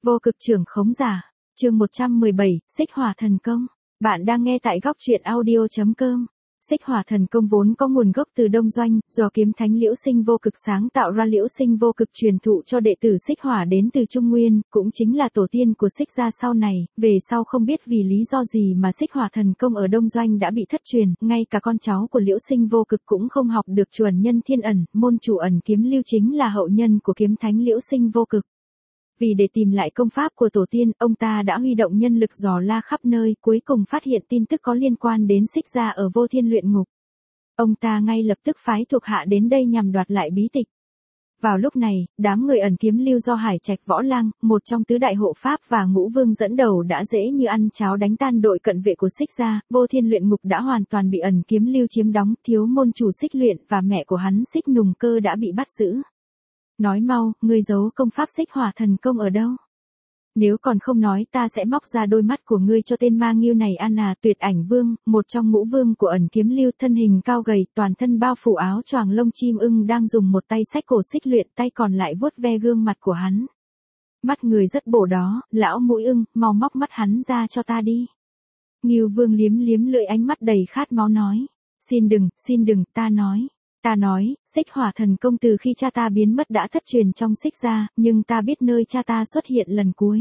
Vô cực trưởng khống giả, chương 117, Xích Hỏa Thần Công. Bạn đang nghe tại góc truyện audio.com. Xích Hỏa Thần Công vốn có nguồn gốc từ Đông Doanh, do kiếm thánh Liễu Sinh Vô Cực sáng tạo ra. Liễu Sinh Vô Cực truyền thụ cho đệ tử Xích Hỏa đến từ Trung Nguyên, cũng chính là tổ tiên của Xích gia sau này. Về sau không biết vì lý do gì mà Xích Hỏa Thần Công ở Đông Doanh đã bị thất truyền, ngay cả con cháu của Liễu Sinh Vô Cực cũng không học được. Chuẩn nhân Thiên Ẩn, môn chủ Ẩn Kiếm Lưu chính là hậu nhân của kiếm thánh Liễu Sinh Vô Cực. Vì để tìm lại công pháp của tổ tiên, ông ta đã huy động nhân lực dò la khắp nơi, cuối cùng phát hiện tin tức có liên quan đến Xích gia ở Vô Thiên luyện ngục. Ông ta ngay lập tức phái thuộc hạ đến đây nhằm đoạt lại bí tịch. Vào lúc này, đám người Ẩn Kiếm Lưu do Hải Trạch Võ Lang, một trong tứ đại hộ pháp và Ngũ Vương dẫn đầu đã dễ như ăn cháo đánh tan đội cận vệ của Xích gia. Vô Thiên luyện ngục đã hoàn toàn bị Ẩn Kiếm Lưu chiếm đóng, thiếu môn chủ Xích Luyện và mẹ của hắn Xích Nùng Cơ đã bị bắt giữ. Nói mau, ngươi giấu công pháp Xích Hỏa Thần Công ở đâu? Nếu còn không nói ta sẽ móc ra đôi mắt của ngươi cho tên ma nghiêu này ăn à. Tuyệt Ảnh Vương, một trong ngũ vương của Ẩn Kiếm Lưu, thân hình cao gầy, toàn thân bao phủ áo choàng lông chim ưng, đang dùng một tay xách cổ Xích Luyện, tay còn lại vuốt ve gương mặt của hắn. Mắt người rất bổ đó, lão mũi ưng, mau móc mắt hắn ra cho ta đi. Nghiêu Vương liếm liếm lưỡi, ánh mắt đầy khát máu nói. Xin đừng, Ta nói, Xích Hỏa Thần Công từ khi cha ta biến mất đã thất truyền trong Xích gia, nhưng ta biết nơi cha ta xuất hiện lần cuối.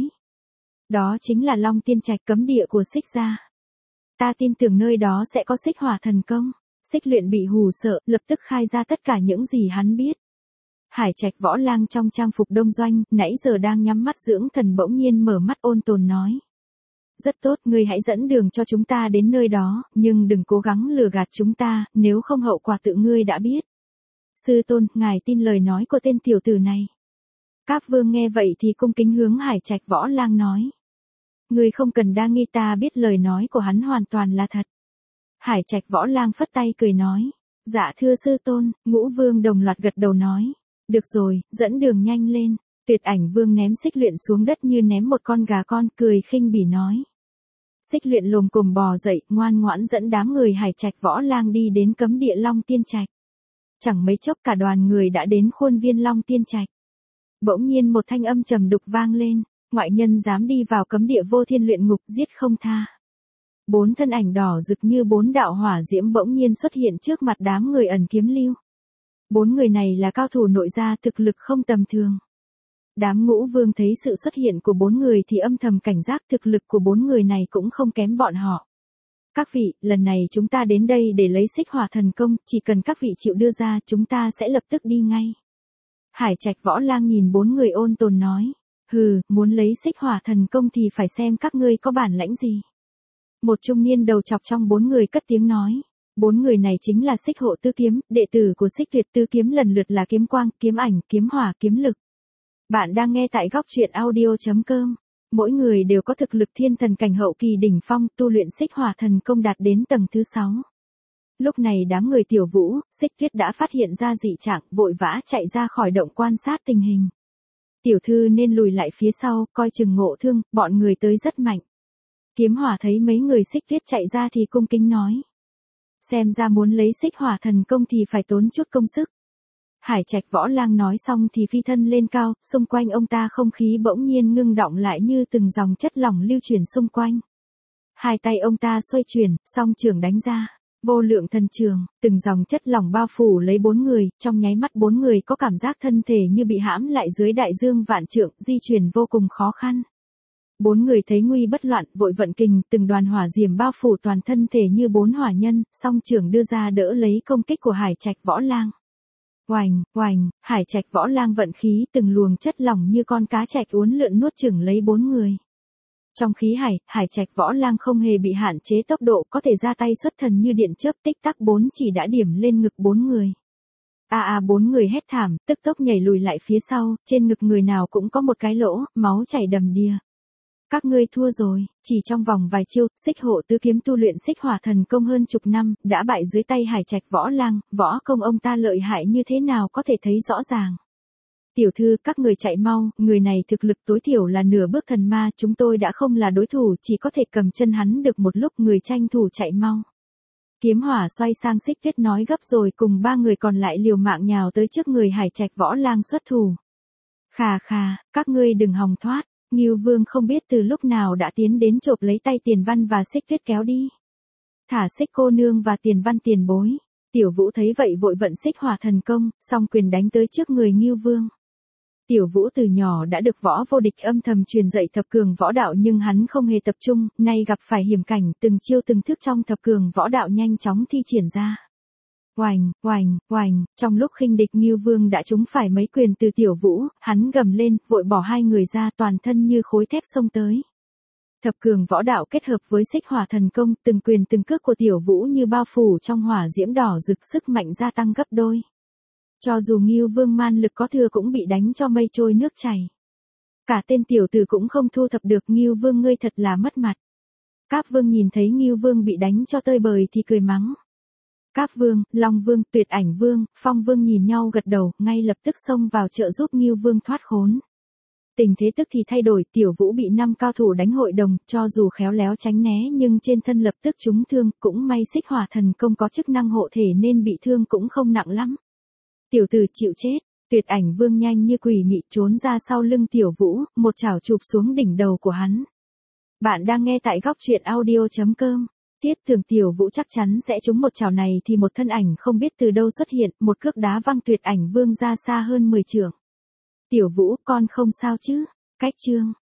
Đó chính là Long Tiên Trạch, cấm địa của Xích gia. Ta tin tưởng nơi đó sẽ có Xích Hỏa Thần Công. Xích Luyện bị hù sợ, lập tức khai ra tất cả những gì hắn biết. Hải Trạch Võ Lang trong trang phục Đông Doanh, nãy giờ đang nhắm mắt dưỡng thần, bỗng nhiên mở mắt ôn tồn nói. Rất tốt, ngươi hãy dẫn đường cho chúng ta đến nơi đó, nhưng đừng cố gắng lừa gạt chúng ta, nếu không hậu quả tự ngươi đã biết. Sư tôn, ngài tin lời nói của tên tiểu tử này. Các vương nghe vậy thì cung kính hướng Hải Trạch Võ Lang nói. Ngươi không cần đa nghi, ta biết lời nói của hắn hoàn toàn là thật. Hải Trạch Võ Lang phất tay cười nói. Dạ thưa sư tôn. Ngũ vương đồng loạt gật đầu nói. Được rồi, dẫn đường nhanh lên. Tuyệt Ảnh Vương ném Xích Luyện xuống đất như ném một con gà con, cười khinh bỉ nói. Xích Luyện lồm cồm bò dậy, ngoan ngoãn dẫn đám người Hải Trạch Võ Lang đi đến cấm địa Long Tiên Trạch. Chẳng mấy chốc cả đoàn người đã đến khuôn viên Long Tiên Trạch. Bỗng nhiên một thanh âm trầm đục vang lên, ngoại nhân dám đi vào cấm địa Vô Thiên luyện ngục, giết không tha. 4 thân ảnh đỏ rực như 4 đạo hỏa diễm bỗng nhiên xuất hiện trước mặt đám người Ẩn Kiếm Lưu. 4 người này là cao thủ nội gia, thực lực không tầm thường. Đám Ngũ Vương thấy sự xuất hiện của 4 người thì âm thầm cảnh giác, thực lực của 4 người này cũng không kém bọn họ. Các vị, lần này chúng ta đến đây để lấy Xích Hỏa Thần Công, chỉ cần các vị chịu đưa ra, chúng ta sẽ lập tức đi ngay. Hải Trạch Võ Lang nhìn 4 người ôn tồn nói. Hừ, muốn lấy Xích Hỏa Thần Công thì phải xem các ngươi có bản lãnh gì. Một trung niên đầu chọc trong 4 người cất tiếng nói. 4 người này chính là Xích Hộ Tứ Kiếm, đệ tử của Xích Tuyệt Tứ Kiếm, lần lượt là Kiếm Quang, Kiếm Ảnh, Kiếm Hỏa, Kiếm Lực. Bạn đang nghe tại góc truyện audio.com. Mỗi người đều có thực lực thiên thần cảnh hậu kỳ đỉnh phong, tu luyện Xích Hỏa Thần Công đạt đến tầng thứ 6. Lúc này đám người Tiểu Vũ, Xích Tuyết đã phát hiện ra dị trạng, vội vã chạy ra khỏi động quan sát tình hình. Tiểu thư nên lùi lại phía sau, coi chừng ngộ thương, bọn người tới rất mạnh. Kiếm Hỏa thấy mấy người Xích Tuyết chạy ra thì cung kính nói. Xem ra muốn lấy Xích Hỏa Thần Công thì phải tốn chút công sức. Hải Trạch Võ Lang nói xong thì phi thân lên cao, xung quanh ông ta không khí bỗng nhiên ngưng đọng lại như từng dòng chất lỏng lưu chuyển xung quanh. Hai tay ông ta xoay chuyển, song trường đánh ra. Vô lượng thần trường, từng dòng chất lỏng bao phủ lấy 4 người, trong nháy mắt 4 người có cảm giác thân thể như bị hãm lại dưới đại dương vạn trượng, di chuyển vô cùng khó khăn. 4 người thấy nguy bất loạn, vội vận kình, từng đoàn hỏa diệm bao phủ toàn thân thể như 4 hỏa nhân, song trường đưa ra đỡ lấy công kích của Hải Trạch Võ Lang. Oành, Hải Trạch Võ Lang vận khí, từng luồng chất lỏng như con cá trạch uốn lượn nuốt chửng lấy 4 người. Trong khí Hải Trạch Võ Lang không hề bị hạn chế tốc độ, có thể ra tay xuất thần như điện chớp, tích tắc 4 chỉ đã điểm lên ngực 4 người. 4 người hét thảm, tức tốc nhảy lùi lại phía sau, trên ngực người nào cũng có một cái lỗ, máu chảy đầm đìa. Các ngươi thua rồi, chỉ trong vòng vài chiêu, Xích Hộ Tứ Kiếm tu luyện Xích Hỏa Thần Công hơn chục năm, đã bại dưới tay Hải Trạch Võ Lang, võ công ông ta lợi hại như thế nào có thể thấy rõ ràng. Tiểu thư, các người chạy mau, người này thực lực tối thiểu là nửa bước thần ma, chúng tôi đã không là đối thủ, chỉ có thể cầm chân hắn được một lúc, người tranh thủ chạy mau. Kiếm Hỏa xoay sang Xích Tuyết nói gấp rồi cùng 3 người còn lại liều mạng nhào tới trước người Hải Trạch Võ Lang xuất thủ. Khà, các ngươi đừng hòng thoát. Ngưu Vương không biết từ lúc nào đã tiến đến chộp lấy tay Tiền Văn và Xích Tuyết kéo đi. Thả Xích cô nương và Tiền Văn tiền bối. Tiểu Vũ thấy vậy vội vận Xích Hỏa thần công, song quyền đánh tới trước người Ngưu Vương. Tiểu Vũ từ nhỏ đã được võ vô địch âm thầm truyền dạy thập cường võ đạo nhưng hắn không hề tập trung, nay gặp phải hiểm cảnh, từng chiêu từng thức trong thập cường võ đạo nhanh chóng thi triển ra. Oành, oành, oành, trong lúc khinh địch Ngưu Vương đã trúng phải mấy quyền từ Tiểu Vũ, hắn gầm lên, vội bỏ hai người ra, toàn thân như khối thép xông tới. Thập cường võ đạo kết hợp với Xích Hỏa thần công, từng quyền từng cước của Tiểu Vũ như bao phủ trong hỏa diễm đỏ rực, sức mạnh gia tăng gấp đôi. Cho dù Ngưu Vương man lực có thừa cũng bị đánh cho mây trôi nước chảy. Cả tên tiểu tử cũng không thu thập được, Ngưu Vương ngươi thật là mất mặt. Cáp Vương nhìn thấy Ngưu Vương bị đánh cho tơi bời thì cười mắng. Cáp Vương, Long Vương, Tuyệt Ảnh Vương, Phong Vương nhìn nhau gật đầu, ngay lập tức xông vào trợ giúp Ngưu Vương thoát khốn. Tình thế tức thì thay đổi, Tiểu Vũ bị 5 cao thủ đánh hội đồng, cho dù khéo léo tránh né nhưng trên thân lập tức trúng thương, cũng may Xích Hỏa thần công có chức năng hộ thể nên bị thương cũng không nặng lắm. Tiểu tử chịu chết, Tuyệt Ảnh Vương nhanh như quỷ mị trốn ra sau lưng Tiểu Vũ, một chảo chụp xuống đỉnh đầu của hắn. Bạn đang nghe tại góc truyện audio.com. Tiết tưởng Tiểu Vũ chắc chắn sẽ trúng một chảo này thì một thân ảnh không biết từ đâu xuất hiện, một cước đá văng Tuyệt Ảnh Vương ra xa hơn 10 trượng. Tiểu Vũ, con không sao chứ? Cách chương.